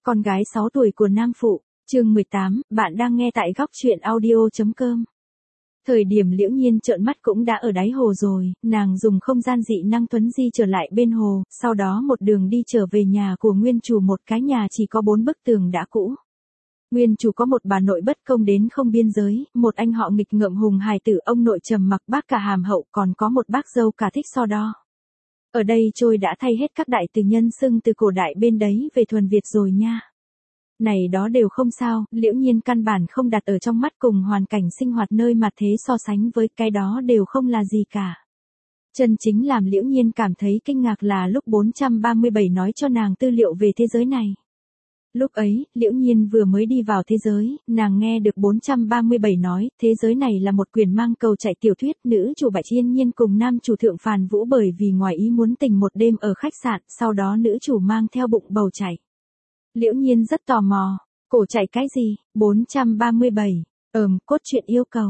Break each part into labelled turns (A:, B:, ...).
A: Con gái 6 tuổi của Nam Phụ, chương 18, bạn đang nghe tại góc truyện audio.com. Thời điểm Liễu Nhiên trợn mắt cũng đã ở đáy hồ rồi, nàng dùng không gian dị năng tuấn di trở lại bên hồ, sau đó một đường đi trở về nhà của nguyên chủ, một cái nhà chỉ có 4 bức tường đã cũ. Nguyên chủ có một bà nội bất công đến không biên giới, một anh họ nghịch ngợm hùng hài tử, ông nội trầm mặc bác cả hàm hậu, còn có một bác dâu cả thích so đo. Ở đây trôi đã thay hết các đại từ nhân xưng từ cổ đại bên đấy về thuần Việt rồi nha. Này đó đều không sao, Liễu Nhiên căn bản không đặt ở trong mắt, cùng hoàn cảnh sinh hoạt nơi mặt thế so sánh với cái đó đều không là gì cả. Chân chính làm Liễu Nhiên cảm thấy kinh ngạc là lúc 437 nói cho nàng tư liệu về thế giới này. Lúc ấy, Liễu Nhiên vừa mới đi vào thế giới, nàng nghe được 437 nói, thế giới này là một quyển mang cầu chạy tiểu thuyết, nữ chủ Bạch Yên Nhiên cùng nam chủ Thượng Phàn Vũ bởi vì ngoài ý muốn tình một đêm ở khách sạn, sau đó nữ chủ mang theo bụng bầu chạy. Liễu Nhiên rất tò mò, cổ chạy cái gì? 437, cốt truyện yêu cầu.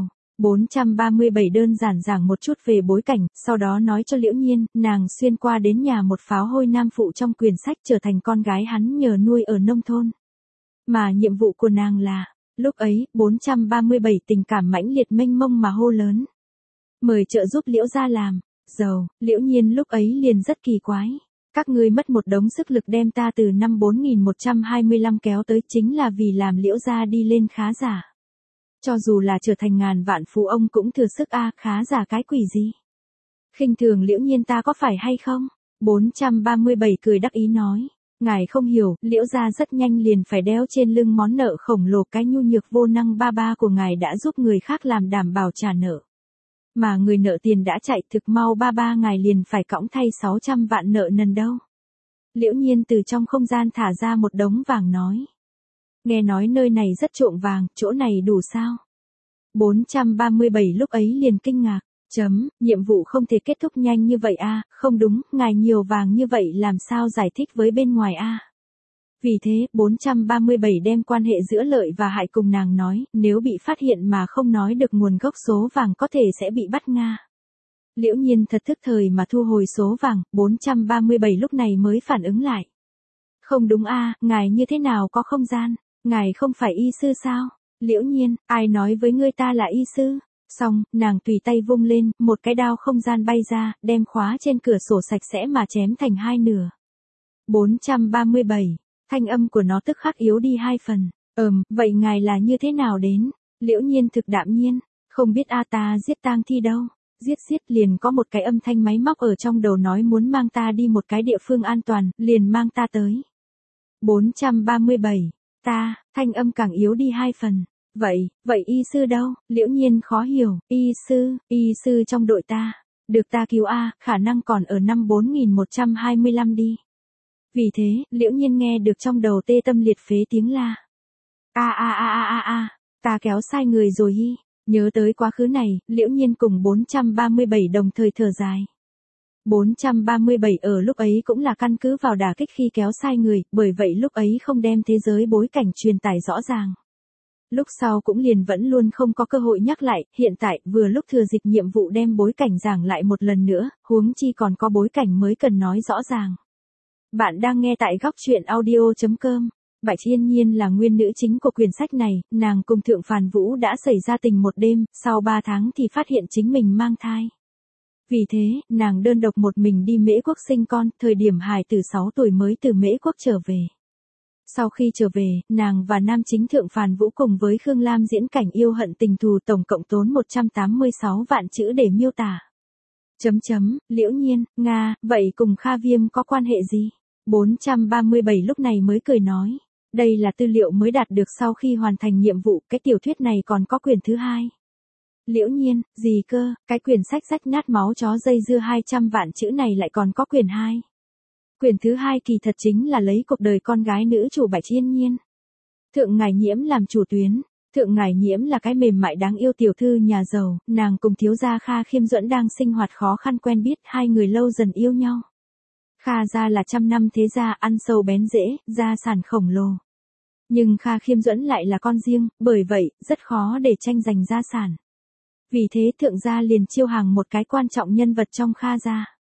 A: 437 đơn giản giảng một chút về bối cảnh, sau đó nói cho Liễu Nhiên, nàng xuyên qua đến nhà một pháo hôi nam phụ trong quyển sách, trở thành con gái hắn nhờ nuôi ở nông thôn. Mà nhiệm vụ của nàng là, lúc ấy, 437 tình cảm mãnh liệt mênh mông mà hô lớn. Mời trợ giúp Liễu gia làm giàu. Liễu Nhiên lúc ấy liền rất kỳ quái. Các ngươi mất một đống sức lực đem ta từ năm 4125 kéo tới chính là vì làm Liễu gia đi lên khá giả. Cho dù là trở thành ngàn vạn phú ông cũng thừa sức a, khá giả cái quỷ gì. Khinh thường Liễu Nhiên ta có phải hay không? 437 cười đắc ý nói. Ngài không hiểu, Liễu gia rất nhanh liền phải đeo trên lưng món nợ khổng lồ, cái nhu nhược vô năng ba ba của ngài đã giúp người khác làm đảm bảo trả nợ. Mà người nợ tiền đã chạy, thực mau ba ba ngài liền phải cõng thay 600 vạn nợ nần đâu. Liễu Nhiên từ trong không gian thả ra một đống vàng nói. Nghe nói nơi này rất trộm vàng, chỗ này đủ sao? 437 lúc ấy liền kinh ngạc. Nhiệm vụ không thể kết thúc nhanh như vậy a, không đúng, ngài nhiều vàng như vậy làm sao giải thích với bên ngoài a? Vì thế, 437 đem quan hệ giữa lợi và hại cùng nàng nói, nếu bị phát hiện mà không nói được nguồn gốc số vàng có thể sẽ bị bắt Nga. Liễu Nhiên thật thức thời mà thu hồi số vàng, 437 lúc này mới phản ứng lại. Không đúng a, ngài như thế nào có không gian, ngài không phải y sư sao? Liễu Nhiên, ai nói với ngươi ta là y sư? Xong, nàng tùy tay vung lên, một cái đao không gian bay ra, đem khóa trên cửa sổ sạch sẽ mà chém thành hai nửa. 437, thanh âm của nó tức khắc yếu đi 2 phần. Vậy ngài là như thế nào đến? Liễu Nhiên thực đạm nhiên, không biết a, ta giết tang thi đâu. Giết liền có một cái âm thanh máy móc ở trong đầu nói muốn mang ta đi một cái địa phương an toàn, liền mang ta tới. 437, thanh âm càng yếu đi 2 phần. Vậy y sư đâu? Liễu Nhiên khó hiểu, y sư trong đội ta. Được ta cứu a, khả năng còn ở năm 4125 đi. Vì thế, Liễu Nhiên nghe được trong đầu tê tâm liệt phế tiếng la. Ta kéo sai người rồi hi. Nhớ tới quá khứ này, Liễu Nhiên cùng 437 đồng thời thở dài. 437 ở lúc ấy cũng là căn cứ vào đả kích khi kéo sai người, bởi vậy lúc ấy không đem thế giới bối cảnh truyền tải rõ ràng. Lúc sau cũng liền vẫn luôn không có cơ hội nhắc lại, hiện tại vừa lúc thừa dịp nhiệm vụ đem bối cảnh giảng lại một lần nữa, huống chi còn có bối cảnh mới cần nói rõ ràng. Bạn đang nghe tại góc truyện audio.com. Bạch Yên Nhiên là nguyên nữ chính của quyển sách này, nàng cùng Thượng Phàn Vũ đã xảy ra tình một đêm, sau 3 tháng thì phát hiện chính mình mang thai. Vì thế, nàng đơn độc một mình đi Mễ Quốc sinh con, thời điểm hài tử 6 tuổi mới từ Mễ Quốc trở về. Sau khi trở về, nàng và nam chính Thượng Phàn Vũ cùng với Khương Lam diễn cảnh yêu hận tình thù, tổng cộng tốn 186 vạn chữ để miêu tả. Liễu Nhiên, Nga, vậy cùng Kha Viêm có quan hệ gì? 437 lúc này mới cười nói. Đây là tư liệu mới đạt được sau khi hoàn thành nhiệm vụ, cái tiểu thuyết này còn có quyển thứ 2. Liễu Nhiên, gì cơ, cái quyển sách rách nát máu chó dây dưa 200 vạn chữ này lại còn có quyển 2. Quyển thứ 2 kỳ thật chính là lấy cuộc đời con gái nữ chủ Bạch Yên Nhiên. Thượng Ngải Nhiễm làm chủ tuyến. Thượng Ngải Nhiễm là cái mềm mại đáng yêu tiểu thư nhà giàu, nàng cùng thiếu gia Kha Khiêm Duẫn đang sinh hoạt khó khăn quen biết, hai người lâu dần yêu nhau. Kha gia là trăm năm thế gia, ăn sâu bén rễ, gia sản khổng lồ. Nhưng Kha Khiêm Duẫn lại là con riêng, bởi vậy, rất khó để tranh giành gia sản. Vì thế thượng gia liền chiêu hàng một cái quan trọng nhân vật trong Kha gia.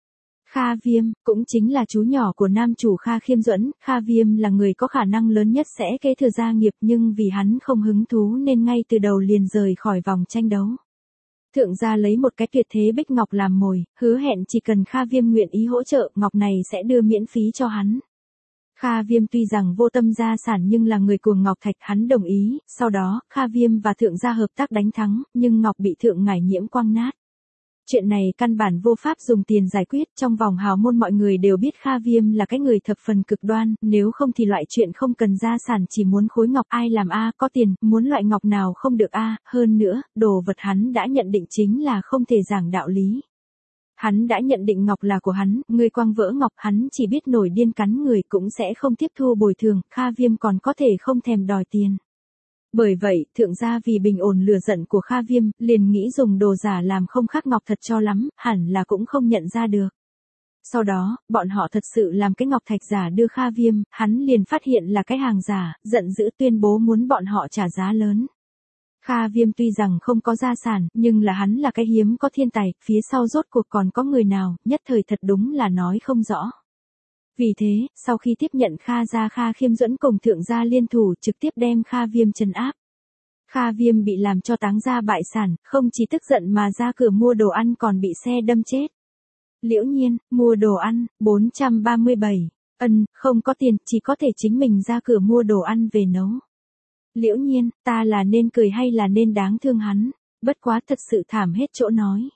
A: Kha Viêm, cũng chính là chú nhỏ của nam chủ Kha Khiêm Duẫn, Kha Viêm là người có khả năng lớn nhất sẽ kế thừa gia nghiệp nhưng vì hắn không hứng thú nên ngay từ đầu liền rời khỏi vòng tranh đấu. Thượng gia lấy một cái tuyệt thế bích ngọc làm mồi, hứa hẹn chỉ cần Kha Viêm nguyện ý hỗ trợ, ngọc này sẽ đưa miễn phí cho hắn. Kha Viêm tuy rằng vô tâm gia sản nhưng là người cuồng ngọc thạch, hắn đồng ý, sau đó, Kha Viêm và thượng gia hợp tác đánh thắng, nhưng ngọc bị thượng ngải nhiễm quăng nát. Chuyện này căn bản vô pháp dùng tiền giải quyết, trong vòng hào môn mọi người đều biết Kha Viêm là cái người thập phần cực đoan, nếu không thì loại chuyện không cần gia sản chỉ muốn khối ngọc ai làm a, có tiền, muốn loại ngọc nào không được a, hơn nữa, đồ vật hắn đã nhận định chính là không thể giảng đạo lý. Hắn đã nhận định ngọc là của hắn, người quăng vỡ ngọc hắn chỉ biết nổi điên cắn người cũng sẽ không tiếp thu bồi thường, Kha Viêm còn có thể không thèm đòi tiền. Bởi vậy, thượng gia vì bình ổn lửa giận của Kha Viêm, liền nghĩ dùng đồ giả làm không khác ngọc thật cho lắm, hẳn là cũng không nhận ra được. Sau đó, bọn họ thật sự làm cái ngọc thạch giả đưa Kha Viêm, hắn liền phát hiện là cái hàng giả, giận dữ tuyên bố muốn bọn họ trả giá lớn. Kha Viêm tuy rằng không có gia sản, nhưng là hắn là cái hiếm có thiên tài, phía sau rốt cuộc còn có người nào, nhất thời thật đúng là nói không rõ. Vì thế, sau khi tiếp nhận Kha gia, Kha Khiêm Duẫn cùng thượng gia liên thủ trực tiếp đem Kha Viêm trấn áp. Kha Viêm bị làm cho táng gia bại sản, không chỉ tức giận mà ra cửa mua đồ ăn còn bị xe đâm chết. Liễu Nhiên, mua đồ ăn, 437. Không có tiền, chỉ có thể chính mình ra cửa mua đồ ăn về nấu. Liễu Nhiên, ta là nên cười hay là nên đáng thương hắn, bất quá thật sự thảm hết chỗ nói.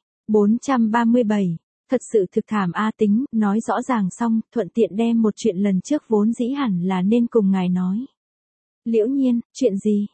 A: 437. Thật sự thực thảm a, tính, nói rõ ràng xong, thuận tiện đem một chuyện lần trước vốn dĩ hẳn là nên cùng ngài nói. Liễu Nhiên, chuyện gì?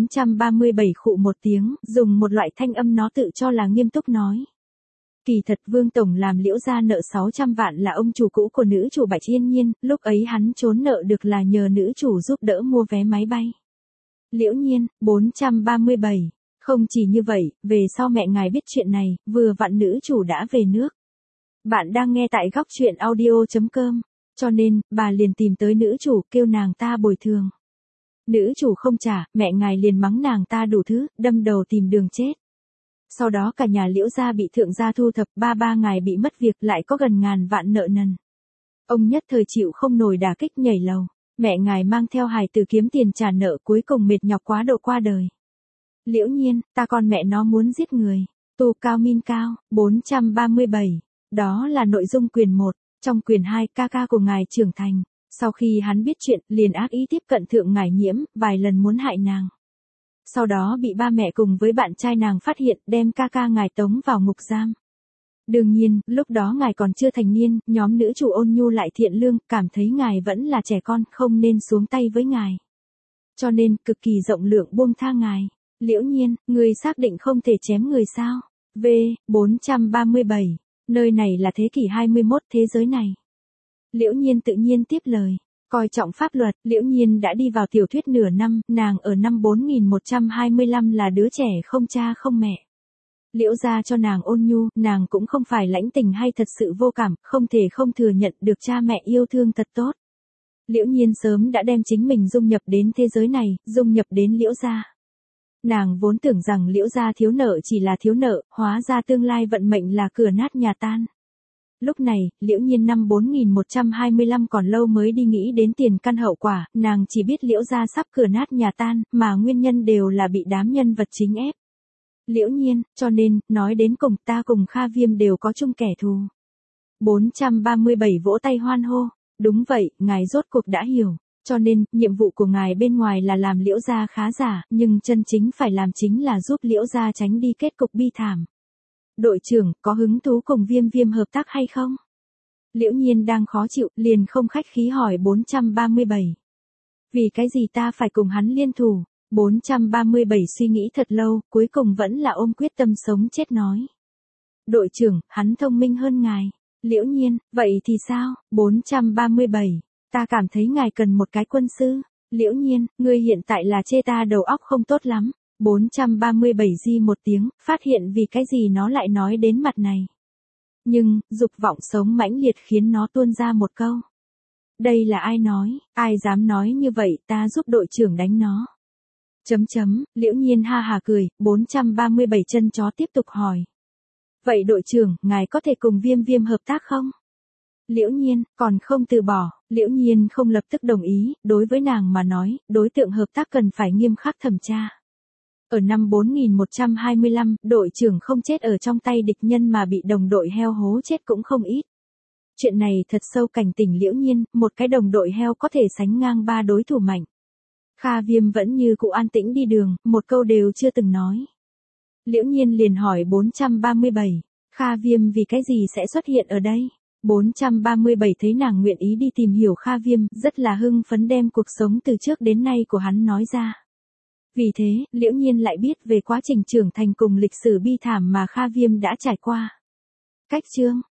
A: 437 khụ một tiếng, dùng một loại thanh âm nó tự cho là nghiêm túc nói. Kỳ thật Vương Tổng làm Liễu gia nợ 600 vạn là ông chủ cũ của nữ chủ Bạch Yên Nhiên, lúc ấy hắn trốn nợ được là nhờ nữ chủ giúp đỡ mua vé máy bay. Liễu Nhiên, 437. Không chỉ như vậy, về sau mẹ ngài biết chuyện này, vừa vặn nữ chủ đã về nước. Bạn đang nghe tại góc truyện audio.com, cho nên, bà liền tìm tới nữ chủ, kêu nàng ta bồi thường. Nữ chủ không trả, mẹ ngài liền mắng nàng ta đủ thứ, đâm đầu tìm đường chết. Sau đó cả nhà Liễu gia bị thượng gia thu thập, ba ngài bị mất việc, lại có gần ngàn vạn nợ nần. Ông nhất thời chịu không nổi đả kích nhảy lầu, mẹ ngài mang theo hài tử kiếm tiền trả nợ, cuối cùng mệt nhọc quá độ qua đời. Liễu Nhiên, ta con mẹ nó muốn giết người. Tu cao min cao, 437. Đó là nội dung quyền 1, trong quyền 2 ca ca của ngài trưởng thành. Sau khi hắn biết chuyện, liền ác ý tiếp cận thượng ngải nhiễm, vài lần muốn hại nàng. Sau đó bị ba mẹ cùng với bạn trai nàng phát hiện, đem ca ca ngài tống vào ngục giam. Đương nhiên, lúc đó ngài còn chưa thành niên, nhóm nữ chủ ôn nhu lại thiện lương, cảm thấy ngài vẫn là trẻ con, không nên xuống tay với ngài. Cho nên, cực kỳ rộng lượng buông tha ngài. Liễu Nhiên, người xác định không thể chém người sao? V, 437. Nơi này là thế kỷ 21, thế giới này. Liễu Nhiên tự nhiên tiếp lời. Coi trọng pháp luật, Liễu Nhiên đã đi vào tiểu thuyết nửa năm, nàng ở năm 4125 là đứa trẻ không cha không mẹ. Liễu gia cho nàng ôn nhu, nàng cũng không phải lãnh tình hay thật sự vô cảm, không thể không thừa nhận được cha mẹ yêu thương thật tốt. Liễu Nhiên sớm đã đem chính mình dung nhập đến thế giới này, dung nhập đến Liễu gia. Nàng vốn tưởng rằng Liễu gia thiếu nợ chỉ là thiếu nợ, hóa ra tương lai vận mệnh là cửa nát nhà tan. Lúc này, Liễu Nhiên năm 4125 còn lâu mới đi nghĩ đến tiền căn hậu quả, nàng chỉ biết Liễu gia sắp cửa nát nhà tan, mà nguyên nhân đều là bị đám nhân vật chính ép. Liễu Nhiên, cho nên, nói đến cùng ta cùng Kha Viêm đều có chung kẻ thù. 437 vỗ tay hoan hô, đúng vậy, ngài rốt cuộc đã hiểu. Cho nên, nhiệm vụ của ngài bên ngoài là làm Liễu gia khá giả, nhưng chân chính phải làm chính là giúp Liễu gia tránh đi kết cục bi thảm. Đội trưởng, có hứng thú cùng Viêm Viêm hợp tác hay không? Liễu Nhiên đang khó chịu, liền không khách khí hỏi 437. Vì cái gì ta phải cùng hắn liên thủ? 437 suy nghĩ thật lâu, cuối cùng vẫn là ôm quyết tâm sống chết nói. Đội trưởng, hắn thông minh hơn ngài. Liễu Nhiên, vậy thì sao? 437. Ta cảm thấy ngài cần một cái quân sư. Liễu Nhiên, ngươi hiện tại là chê ta đầu óc không tốt lắm. 437 di một tiếng, phát hiện vì cái gì nó lại nói đến mặt này. Nhưng, dục vọng sống mãnh liệt khiến nó tuôn ra một câu. Đây là ai nói, ai dám nói như vậy, ta giúp đội trưởng đánh nó. Liễu Nhiên ha hà cười, 437 chân chó tiếp tục hỏi. Vậy đội trưởng, ngài có thể cùng Viêm Viêm hợp tác không? Liễu Nhiên, còn không từ bỏ, Liễu Nhiên không lập tức đồng ý, đối với nàng mà nói, đối tượng hợp tác cần phải nghiêm khắc thẩm tra. Ở năm 4125, đội trưởng không chết ở trong tay địch nhân mà bị đồng đội heo hố chết cũng không ít. Chuyện này thật sâu cảnh tỉnh Liễu Nhiên, một cái đồng đội heo có thể sánh ngang 3 đối thủ mạnh. Kha Viêm vẫn như cụ an tĩnh đi đường, một câu đều chưa từng nói. Liễu Nhiên liền hỏi 437, Kha Viêm vì cái gì sẽ xuất hiện ở đây? 437 thấy nàng nguyện ý đi tìm hiểu Kha Viêm, rất là hưng phấn đem cuộc sống từ trước đến nay của hắn nói ra. Vì thế, Liễu Nhiên lại biết về quá trình trưởng thành cùng lịch sử bi thảm mà Kha Viêm đã trải qua. Cách chương